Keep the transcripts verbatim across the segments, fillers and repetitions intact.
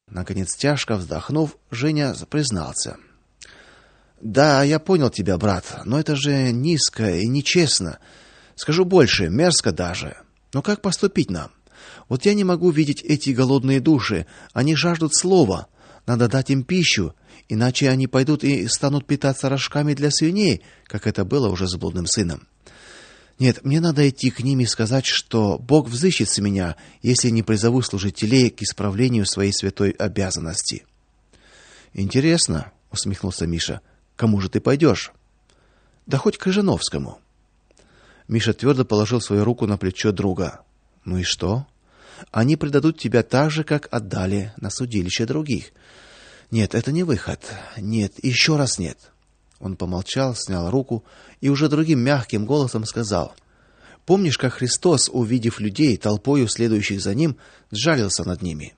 Наконец, тяжко вздохнув, Женя признался: "Да, я понял тебя, брат, но это же низко и нечестно. Скажу больше, мерзко даже. Но как поступить нам? Вот я не могу видеть эти голодные души, они жаждут слова. Надо дать им пищу, иначе они пойдут и станут питаться рожками для свиней, как это было уже с блудным сыном. Нет, мне надо идти к ним и сказать, что Бог взыщет с меня, если не призову служителей к исправлению своей святой обязанности". "Интересно", усмехнулся Миша. "Кому же ты пойдешь?" "Да хоть к Крыжановскому". Миша твердо положил свою руку на плечо друга. "Ну и что? Они предадут тебя так же, как отдали на судилище других. Нет, это не выход. Нет, еще раз нет". Он помолчал, снял руку и уже другим мягким голосом сказал: "Помнишь, как Христос, увидев людей толпою следующих за ним, сжалился над ними?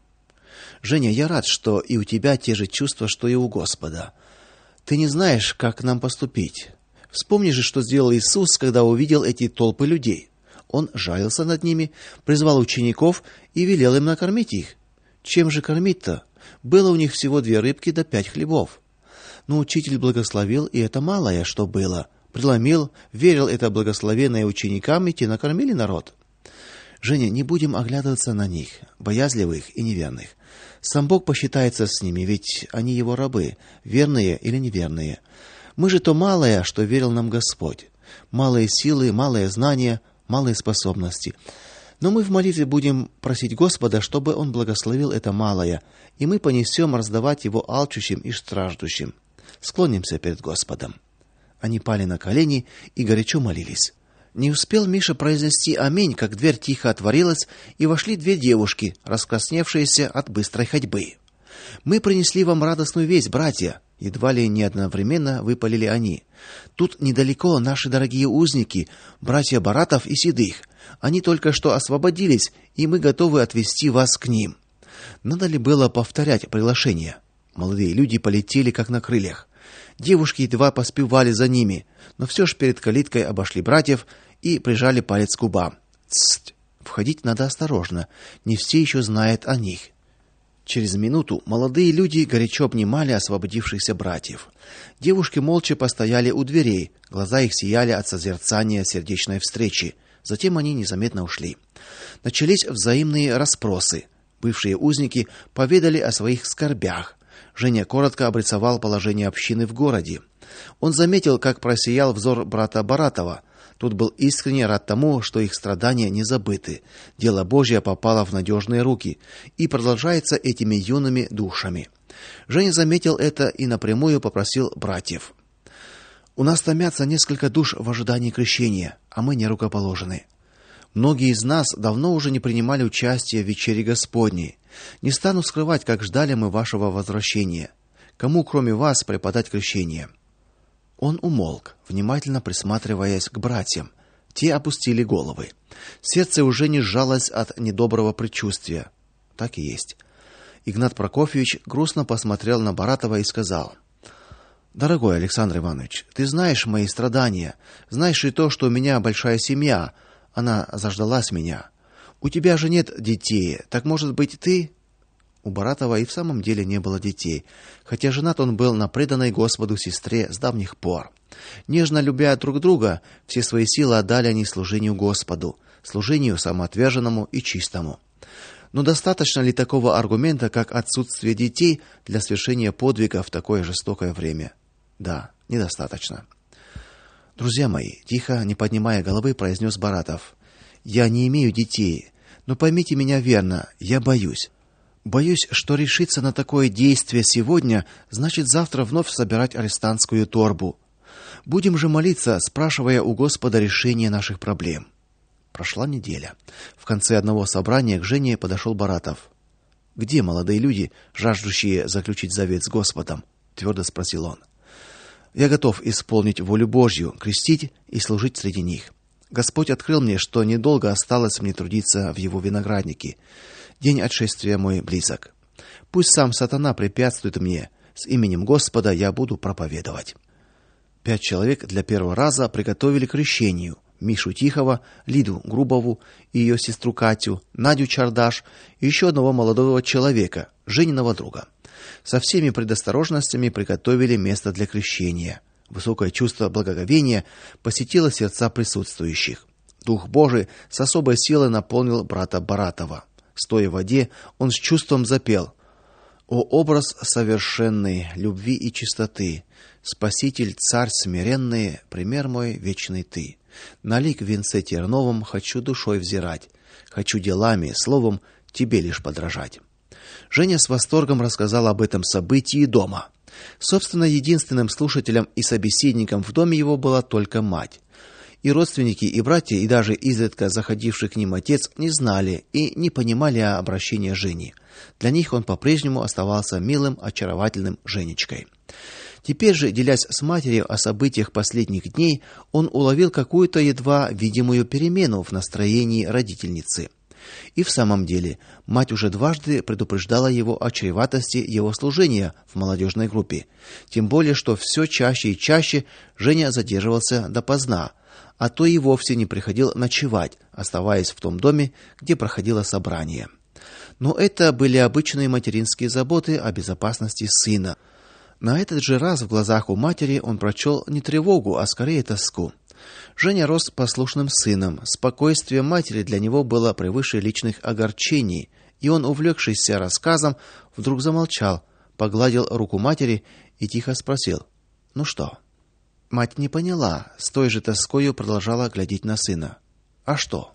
Женя, я рад, что и у тебя те же чувства, что и у Господа. Ты не знаешь, как нам поступить. Вспомни же, что сделал Иисус, когда увидел эти толпы людей. Он жалился над ними, призвал учеников и велел им накормить их. Чем же кормить-то? Было у них всего две рыбки да пять хлебов. Но учитель благословил, и это малое, что было, преломил, верил это благословенное ученикам, и те накормили народ. Женя, не будем оглядываться на них, боязливых и неверных. Сам Бог посчитается с ними, ведь они его рабы, верные или неверные. Мы же то малое, что верил нам Господь. Малые силы, малые знания, малые способности. Но мы в молитве будем просить Господа, чтобы он благословил это малое, и мы понесем раздавать его алчущим и страждущим. Склонимся перед Господом". Они пали на колени и горячо молились. Не успел Миша произнести аминь, как дверь тихо отворилась, и вошли две девушки, раскрасневшиеся от быстрой ходьбы. "Мы принесли вам радостную весть, братья", едва ли не одновременно выпалили они. "Тут недалеко наши дорогие узники, братья Баратов и Седых. Они только что освободились, и мы готовы отвезти вас к ним". Надо ли было повторять приглашение? Молодые люди полетели как на крыльях. Девушки едва поспевали за ними, но все ж перед калиткой обошли братьев и прижали палец к губам. "Тсть! Входить надо осторожно, не все еще знают о них". Через минуту молодые люди горячо обнимали освободившихся братьев. Девушки молча постояли у дверей, глаза их сияли от созерцания сердечной встречи. Затем они незаметно ушли. Начались взаимные расспросы. Бывшие узники поведали о своих скорбях. Женя коротко обрисовал положение общины в городе. Он заметил, как просиял взор брата Баратова. Тот был искренне рад тому, что их страдания не забыты. Дело Божье попало в надежные руки и продолжается этими юными душами. Женя заметил это и напрямую попросил братьев: "У нас томятся несколько душ в ожидании крещения, а мы не рукоположены. Многие из нас давно уже не принимали участия в вечере Господней. Не стану скрывать, как ждали мы вашего возвращения. Кому, кроме вас, преподать крещение?" Он умолк, внимательно присматриваясь к братьям. Те опустили головы. Сердце уже не сжалось от недоброго предчувствия. Так и есть. Игнат Прокофьевич грустно посмотрел на Баратова и сказал: "Дорогой Александр Иванович, ты знаешь мои страдания, знаешь и то, что у меня большая семья, она заждалась меня. У тебя же нет детей, так, может быть, ты?" У Баратова и в самом деле не было детей, хотя женат он был на преданной Господу сестре с давних пор. Нежно любя друг друга, все свои силы отдали они служению Господу, служению самоотверженному и чистому. Но достаточно ли такого аргумента, как отсутствие детей, для свершения подвига в такое жестокое время? Да, недостаточно. "Друзья мои", тихо, не поднимая головы, произнес Баратов: "Я не имею детей, но поймите меня верно, я боюсь. Боюсь, что решиться на такое действие сегодня значит завтра вновь собирать арестантскую торбу. Будем же молиться, спрашивая у Господа решение наших проблем". Прошла неделя. В конце одного собрания к Жене подошел Баратов. "Где молодые люди, жаждущие заключить завет с Господом?" твердо спросил он. "Я готов исполнить волю Божью, крестить и служить среди них. Господь открыл мне, что недолго осталось мне трудиться в его винограднике. День отшествия мой близок. Пусть сам сатана препятствует мне, с именем Господа я буду проповедовать". Пять человек для первого раза приготовили к крещению. Мишу Тихого, Лиду Грубову и ее сестру Катю, Надю Чардаш и еще одного молодого человека, Жениного друга. Со всеми предосторожностями приготовили место для крещения. Высокое чувство благоговения посетило сердца присутствующих. Дух Божий с особой силой наполнил брата Баратова. Стоя в воде, он с чувством запел: «О образ совершенный любви и чистоты, Спаситель, Царь смиренный, пример мой вечный ты. На лик в венце терновом хочу душой взирать, хочу делами, словом тебе лишь подражать». Женя с восторгом рассказал об этом событии дома. Собственно, единственным слушателем и собеседником в доме его была только мать. И родственники, и братья, и даже изредка заходивший к ним отец не знали и не понимали обращения Жени. Для них он по-прежнему оставался милым, очаровательным Женечкой. Теперь же, делясь с матерью о событиях последних дней, он уловил какую-то едва видимую перемену в настроении родительницы. И в самом деле, мать уже дважды предупреждала его о чреватости его служения в молодежной группе. Тем более, что все чаще и чаще Женя задерживался допоздна, а то и вовсе не приходил ночевать, оставаясь в том доме, где проходило собрание. Но это были обычные материнские заботы о безопасности сына. На этот же раз в глазах у матери он прочел не тревогу, а скорее тоску. Женя рос послушным сыном, спокойствие матери для него было превыше личных огорчений, и он, увлекшийся рассказом, вдруг замолчал, погладил руку матери и тихо спросил: «Ну что?» Мать не поняла, с той же тоскою продолжала глядеть на сына. «А что?»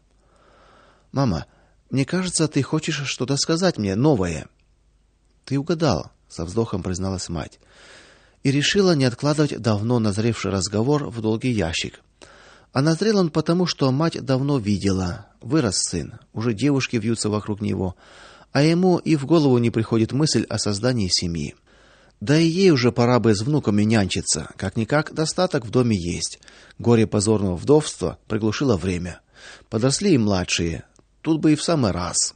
«Мама, мне кажется, ты хочешь что-то сказать мне новое». «Ты угадал», — со вздохом призналась мать, и решила не откладывать давно назревший разговор в долгий ящик. А назрел он потому, что мать давно видела: вырос сын, уже девушки вьются вокруг него, а ему и в голову не приходит мысль о создании семьи. Да и ей уже пора бы с внуками нянчиться, как-никак достаток в доме есть. Горе позорного вдовства приглушило время. Подросли и младшие, тут бы и в самый раз.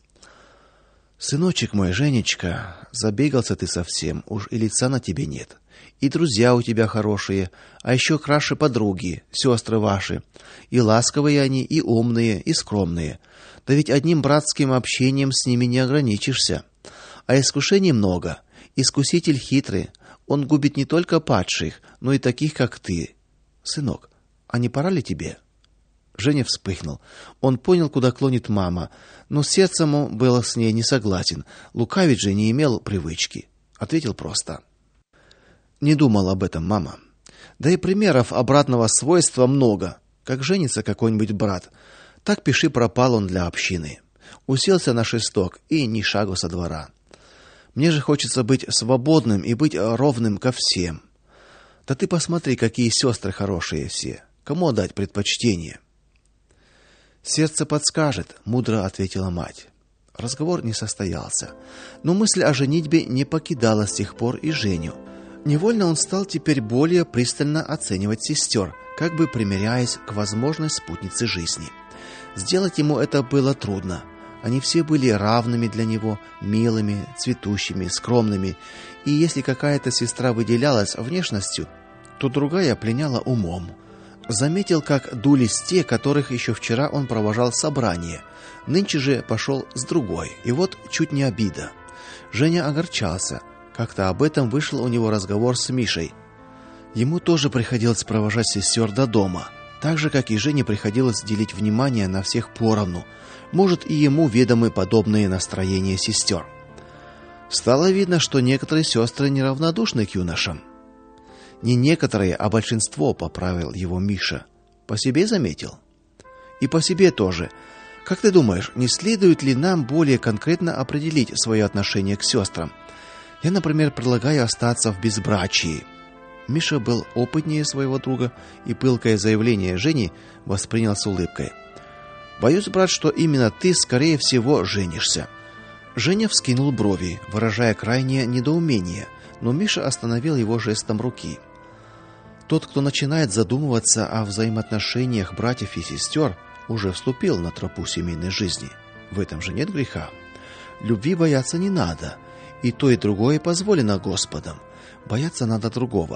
Сыночек мой, Женечка, забегался ты совсем, уж и лица на тебе нет. И друзья у тебя хорошие, а еще краше подруги, сестры ваши. И ласковые они, и умные, и скромные. Да ведь одним братским общением с ними не ограничишься. А искушений много. Искуситель хитрый, он губит не только падших, но и таких, как ты. Сынок, а не пора ли тебе?» Женя вспыхнул. Он понял, куда клонит мама, но сердцем он был с ней не согласен. Лукавить же не имел привычки. Ответил просто: «Не думал об этом, мама. Да и примеров обратного свойства много. Как женится какой-нибудь брат, так пиши пропал он для общины. Уселся на шесток и ни шагу со двора. Мне же хочется быть свободным и быть ровным ко всем. Да ты посмотри, какие сестры хорошие все. Кому отдать предпочтение?» «Сердце подскажет», — мудро ответила мать. Разговор не состоялся, но мысль о женитьбе не покидала с тех пор и Женю. Невольно он стал теперь более пристально оценивать сестер, как бы примиряясь к возможной спутнице жизни. Сделать ему это было трудно. Они все были равными для него, милыми, цветущими, скромными, и если какая-то сестра выделялась внешностью, то другая пленяла умом. Заметил, как дулись те, которых еще вчера он провожал в собрание. Нынче же пошел с другой, и вот чуть не обида. Женя огорчался. Как-то об этом вышел у него разговор с Мишей. Ему тоже приходилось провожать сестер до дома, так же, как и Жене приходилось делить внимание на всех поровну. Может, и ему ведомы подобные настроения сестер. Стало видно, что некоторые сестры неравнодушны к юношам. Не некоторые, а большинство, поправил его Миша. По себе заметил? И по себе тоже. Как ты думаешь, не следует ли нам более конкретно определить свое отношение к сестрам? Я, например, предлагаю остаться в безбрачии. Миша был опытнее своего друга и пылкое заявление Жени воспринял с улыбкой. Боюсь, брат, что именно ты, скорее всего, женишься. Женя вскинул брови, выражая крайнее недоумение, но Миша остановил его жестом руки. Тот, кто начинает задумываться о взаимоотношениях братьев и сестер, уже вступил на тропу семейной жизни. В этом же нет греха. Любви бояться не надо, и то, и другое позволено Господом. Бояться надо другого.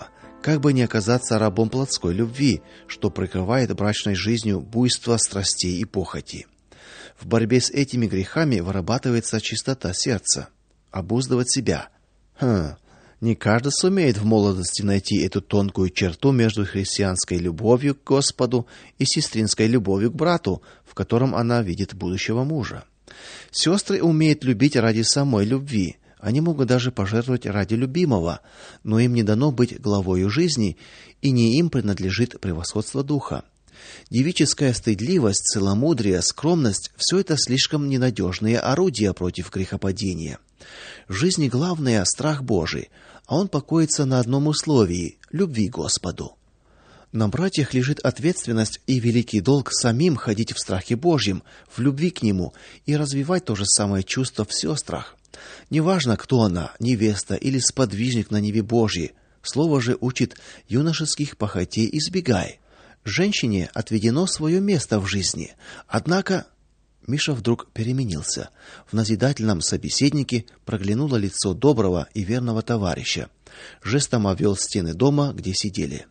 как бы не оказаться рабом плотской любви, что прикрывает брачной жизнью буйство страстей и похоти. В борьбе с этими грехами вырабатывается чистота сердца, обуздывать себя. Хм, не каждый сумеет в молодости найти эту тонкую черту между христианской любовью к Господу и сестринской любовью к брату, в котором она видит будущего мужа. Сестры умеют любить ради самой любви. Они могут даже пожертвовать ради любимого, но им не дано быть главою жизни, и не им принадлежит превосходство духа. Девическая стыдливость, целомудрие, скромность – все это слишком ненадежные орудия против грехопадения. В жизни главное – страх Божий, а он покоится на одном условии – любви к Господу. На братьях лежит ответственность и великий долг самим ходить в страхе Божьем, в любви к Нему и развивать то же самое чувство в сестрах. Неважно, кто она, невеста или сподвижник на ниве Божьей, слово же учит: юношеских похотей избегай. Женщине отведено свое место в жизни. Однако Миша вдруг переменился. В назидательном собеседнике проглянуло лицо доброго и верного товарища. Жестом обвел стены дома, где сидели.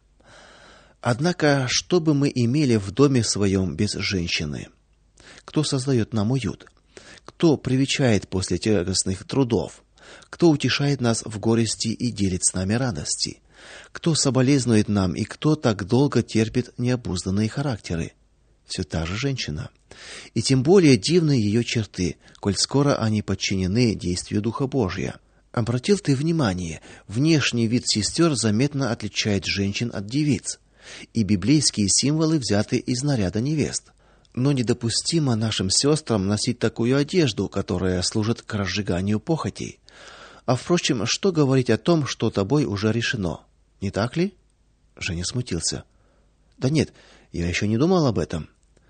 Однако, что бы мы имели в доме своем без женщины? Кто создает нам уют? Кто привечает после тягостных трудов? Кто утешает нас в горести и делит с нами радости? Кто соболезнует нам и кто так долго терпит необузданные характеры? Все та же женщина. И тем более дивны ее черты, коль скоро они подчинены действию Духа Божия. Обратил ты внимание, внешний вид сестер заметно отличает женщин от девиц, и библейские символы взяты из наряда невест. Но недопустимо нашим сестрам носить такую одежду, которая служит к разжиганию похотей. А впрочем, что говорить о том, что тобой уже решено? Не так ли? Женя смутился. Да нет, я еще не думал об этом.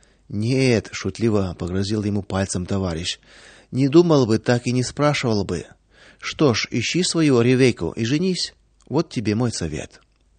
Нет, шутливо погрозил ему пальцем товарищ. Не думал бы, так и не спрашивал бы. Что ж, ищи свою Ревекку и женись. Вот тебе мой совет.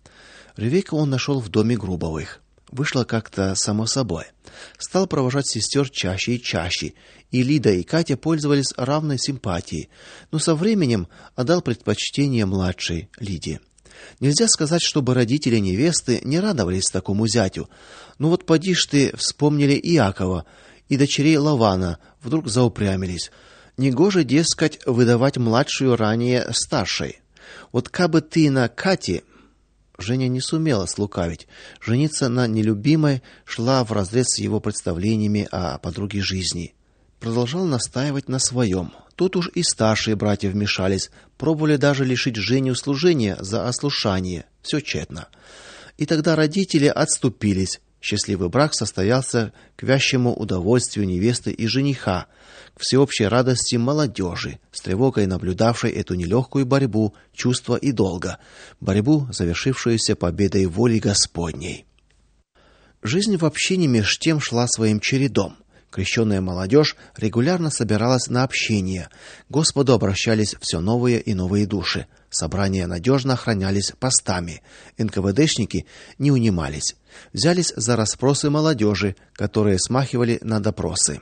Ревекку он нашел в доме Грубовых. Вышло как-то само собой. Стал провожать сестер чаще и чаще, и Лида и Катя пользовались равной симпатией, но со временем отдал предпочтение младшей Лиде. Нельзя сказать, чтобы родители невесты не радовались такому зятю. Ну вот поди ж ты, вспомнили Иакова и дочерей Лавана, вдруг заупрямились. Негоже, дескать, выдавать младшую ранее старшей. Вот кабы ты на Кате... Женя не сумела слукавить. Жениться на нелюбимой шла вразрез с его представлениями о подруге жизни. Продолжал настаивать на своем. Тут уж и старшие братья вмешались, пробовали даже лишить Женю служения за ослушание. Все тщетно. И тогда родители отступились. Счастливый брак состоялся к вящему удовольствию невесты и жениха, к всеобщей радости молодежи, с тревогой наблюдавшей эту нелегкую борьбу чувства и долга, борьбу, завершившуюся победой воли Господней. Жизнь в общине меж тем шла своим чередом. Крещенная молодежь регулярно собиралась на общение. К Господу обращались все новые и новые души. Собрания надежно охранялись постами. эн ка вэ дэшники не унимались. Взялись за расспросы молодежи, которые смахивали на допросы.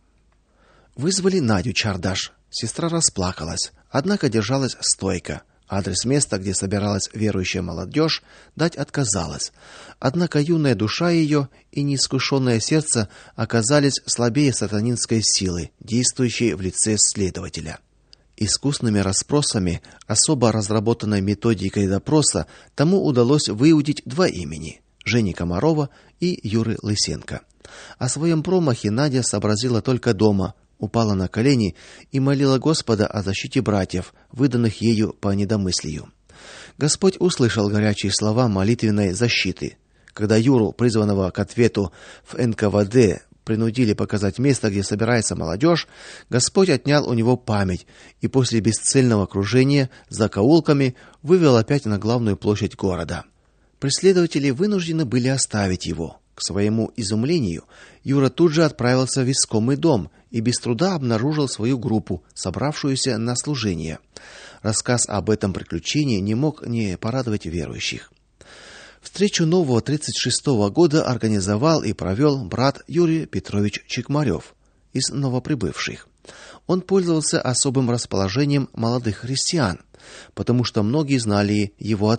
Вызвали Надю Чардаш. Сестра расплакалась, однако держалась стойко. Адрес места, где собиралась верующая молодежь, дать отказалась. Однако юная душа ее и неискушенное сердце оказались слабее сатанинской силы, действующей в лице следователя. Искусными расспросами, особо разработанной методикой допроса, тому удалось выудить два имени: Жени Комарова и Юры Лысенко. О своем промахе Надя сообразила только дома, упала на колени и молила Господа о защите братьев, выданных ею по недомыслию. Господь услышал горячие слова молитвенной защиты. Когда Юру, призванного к ответу в эн ка вэ дэ, принудили показать место, где собирается молодежь, Господь отнял у него память и после бесцельного кружения закоулками вывел опять на главную площадь города. Преследователи вынуждены были оставить его. К своему изумлению, Юра тут же отправился в искомый дом и без труда обнаружил свою группу, собравшуюся на служение. Рассказ об этом приключении не мог не порадовать верующих. Встречу нового тридцать шестого года организовал и провел брат Юрий Петрович Чекмарев из новоприбывших. Он пользовался особым расположением молодых христиан, потому что многие знали его отца,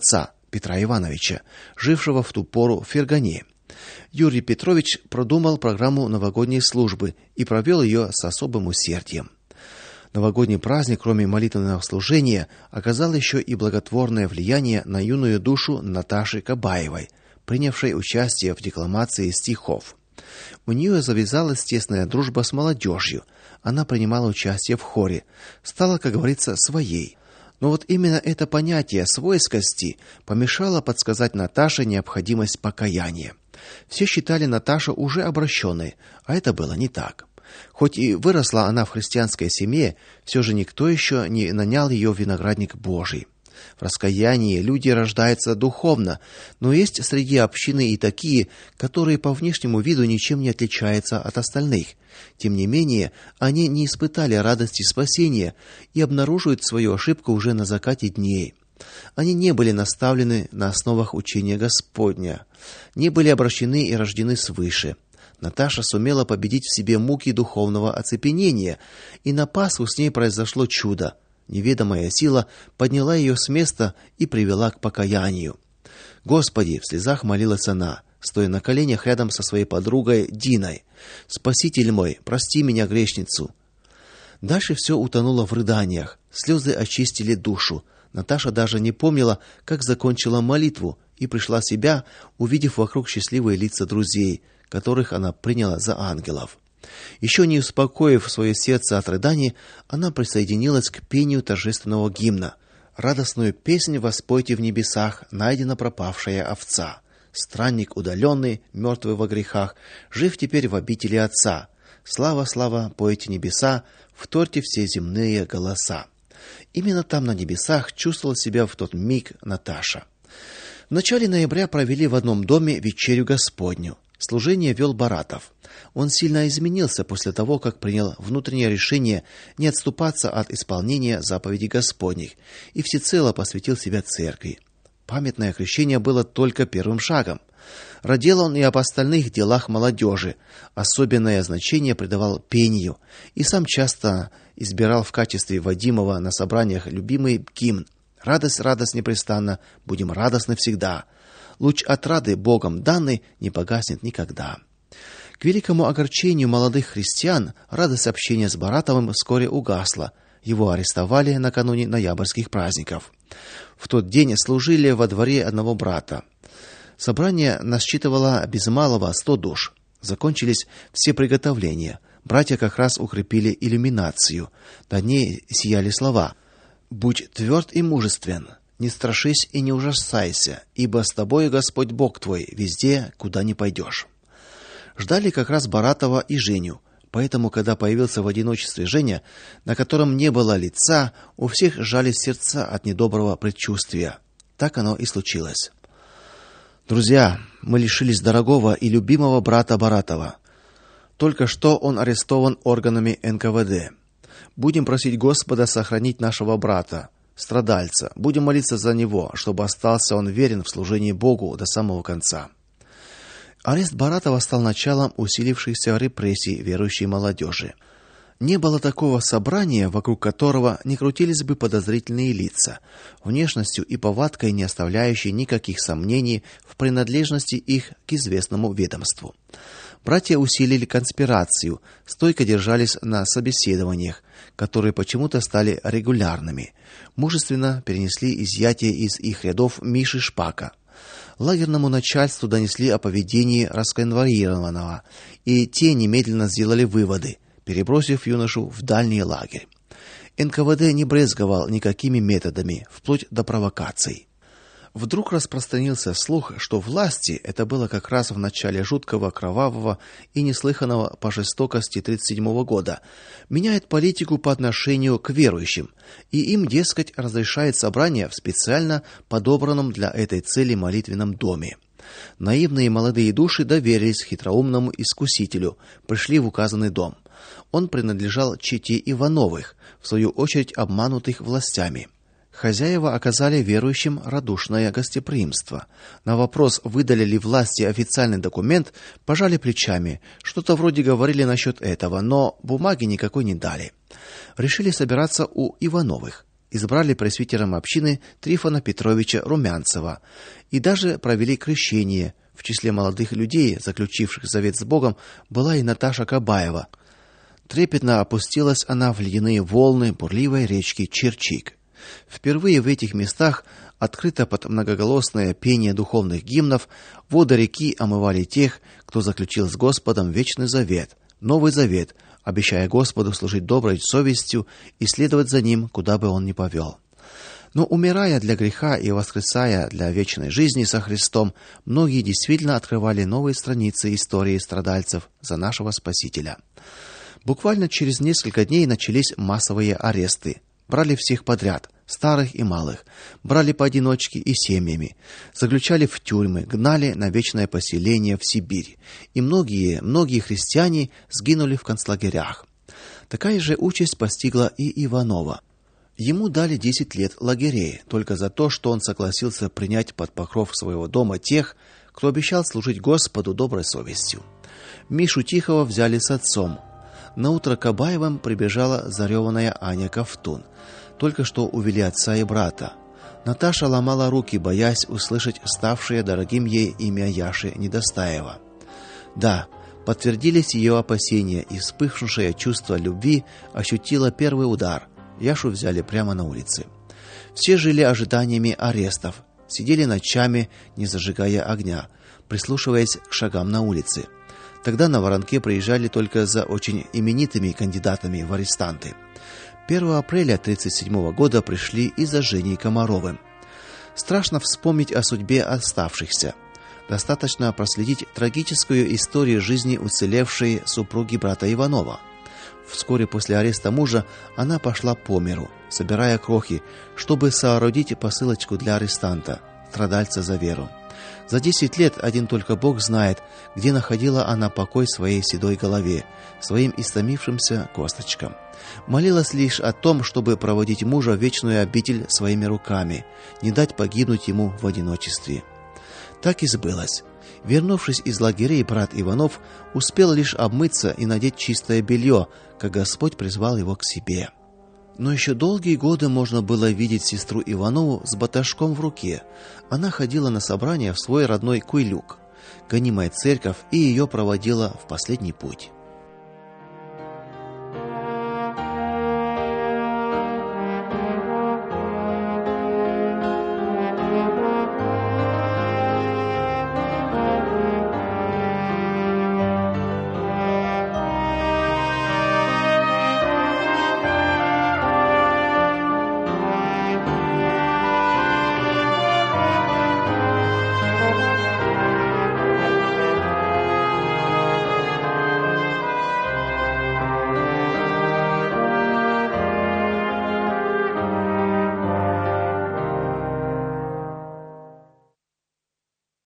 Петра Ивановича, жившего в ту пору в Фергане. Юрий Петрович продумал программу новогодней службы и провел ее с особым усердием. Новогодний праздник, кроме молитвенного служения, оказал еще и благотворное влияние на юную душу Наташи Кабаевой, принявшей участие в декламации стихов. У нее завязалась тесная дружба с молодежью. Она принимала участие в хоре, стала, как говорится, своей. Но вот именно это понятие свойскости помешало подсказать Наташе необходимость покаяния. Все считали Наташу уже обращенной, а это было не так. Хоть и выросла она в христианской семье, все же никто еще не нанял ее в виноградник Божий. В раскаянии люди рождаются духовно, но есть среди общины и такие, которые по внешнему виду ничем не отличаются от остальных. Тем не менее, они не испытали радости спасения и обнаруживают свою ошибку уже на закате дней. Они не были наставлены на основах учения Господня, не были обращены и рождены свыше. Наташа сумела победить в себе муки духовного оцепенения, и на Пасху с ней произошло чудо. Неведомая сила подняла ее с места и привела к покаянию. Господи, в слезах молилась она, стоя на коленях рядом со своей подругой Диной. Спаситель мой, прости меня, грешницу. Дальше все утонуло в рыданиях. Слезы очистили душу. Наташа даже не помнила, как закончила молитву, и пришла в себя, увидев вокруг счастливые лица друзей, которых она приняла за ангелов. Еще не успокоив свое сердце от рыданий, она присоединилась к пению торжественного гимна. Радостную песнь воспойте в небесах, найдена пропавшая овца. Странник удаленный, мертвый во грехах, жив теперь в обители Отца. Слава, слава, пойте небеса, вторьте все земные голоса. Именно там на небесах чувствовала себя в тот миг Наташа. В начале ноября провели в одном доме вечерю Господню. Служение вел Баратов. Он сильно изменился после того, как принял внутреннее решение не отступаться от исполнения заповедей Господних и всецело посвятил себя церкви. Памятное крещение было только первым шагом. Радел он и об остальных делах молодежи. Особенное значение придавал пению и сам часто избирал в качестве водимого на собраниях любимый гимн: «Радость, радость непрестанно, будем радостны всегда. Луч отрады Богом данный не погаснет никогда». К великому огорчению молодых христиан радость общения с Баратовым вскоре угасла. Его арестовали накануне ноябрьских праздников. В тот день служили во дворе одного брата. Собрание насчитывало без малого сто душ. Закончились все приготовления. Братья как раз укрепили иллюминацию. На ней сияли слова: «Будь тверд и мужествен, не страшись и не ужасайся, ибо с тобою Господь Бог твой везде, куда ни пойдешь». Ждали как раз Баратова и Женю. Поэтому, когда появился в одиночестве Женя, на котором не было лица, у всех сжались сердца от недоброго предчувствия. Так оно и случилось. Друзья, мы лишились дорогого и любимого брата Баратова. Только что он арестован органами эн ка вэ дэ. Будем просить Господа сохранить нашего брата, страдальца. Будем молиться за него, чтобы остался он верен в служении Богу до самого конца. Арест Баратова стал началом усилившихся репрессий верующей молодежи. Не было такого собрания, вокруг которого не крутились бы подозрительные лица, внешностью и повадкой не оставляющие никаких сомнений в принадлежности их к известному ведомству. Братья усилили конспирацию, стойко держались на собеседованиях, которые почему-то стали регулярными. Мужественно перенесли изъятие из их рядов Миши Шпака. Лагерному начальству донесли о поведении расконвоированного, и те немедленно сделали выводы, перебросив юношу в дальний лагерь. эн ка вэ дэ не брезговал никакими методами, вплоть до провокаций. Вдруг распространился слух, что власти, это было как раз в начале жуткого, кровавого и неслыханного по жестокости тридцать седьмого года, меняет политику по отношению к верующим, и им, дескать, разрешает собрание в специально подобранном для этой цели молитвенном доме. Наивные молодые души доверились хитроумному искусителю, пришли в указанный дом. Он принадлежал чете Ивановых, в свою очередь обманутых властями. Хозяева оказали верующим радушное гостеприимство. На вопрос, выдали ли власти официальный документ, пожали плечами. Что-то вроде говорили насчет этого, но бумаги никакой не дали. Решили собираться у Ивановых. избрали пресвитером общины Трифона Петровича Румянцева и даже провели крещение. В числе молодых людей, заключивших завет с Богом, была и Наташа Кабаева. Трепетно опустилась она в ледяные волны бурливой речки Черчик. Впервые в этих местах, открыто под многоголосное пение духовных гимнов, воды реки омывали тех, кто заключил с Господом вечный завет, Новый Завет, обещая Господу служить доброй совестью и следовать за ним, куда бы он ни повел. Но умирая для греха и воскресая для вечной жизни со Христом, многие действительно открывали новые страницы истории страдальцев за нашего Спасителя. Буквально через несколько дней начались массовые аресты. Брали всех подряд, старых и малых, брали поодиночке и семьями, заключали в тюрьмы, гнали на вечное поселение в Сибирь. И многие, многие христиане сгинули в концлагерях. Такая же участь постигла и Иванова. Ему дали десять лет лагерей только за то, что он согласился принять под покров своего дома тех, кто обещал служить Господу доброй совестью. Мишу Тихого взяли с отцом. Наутро к Кабаевым прибежала зареванная Аня Ковтун. Только что увели отца и брата. Наташа ломала руки, боясь услышать ставшее дорогим ей имя Яши Недостаева. Да, подтвердились ее опасения, и вспыхнувшее чувство любви ощутило первый удар. Яшу взяли прямо на улице. Все жили ожиданиями арестов, сидели ночами, не зажигая огня, прислушиваясь к шагам на улице. Тогда на воронке приезжали только за очень именитыми кандидатами в арестанты. первого апреля тридцать седьмого года пришли и за Женей Комаровым. Страшно вспомнить о судьбе оставшихся. Достаточно проследить трагическую историю жизни уцелевшей супруги брата Иванова. Вскоре после ареста мужа она пошла по миру, собирая крохи, чтобы соорудить посылочку для арестанта, страдальца за веру. За десять лет один только Бог знает, где находила она покой своей седой голове, своим истомившимся косточкам. Молилась лишь о том, чтобы проводить мужа в вечную обитель своими руками, не дать погибнуть ему в одиночестве. Так и сбылось. Вернувшись из лагерей, брат Иванов успел лишь обмыться и надеть чистое белье, как Господь призвал его к себе. Но еще долгие годы можно было видеть сестру Иванову с баташком в руке. Она ходила на собрания в свой родной Куйлюк. Гонимая церковь и ее проводила в последний путь.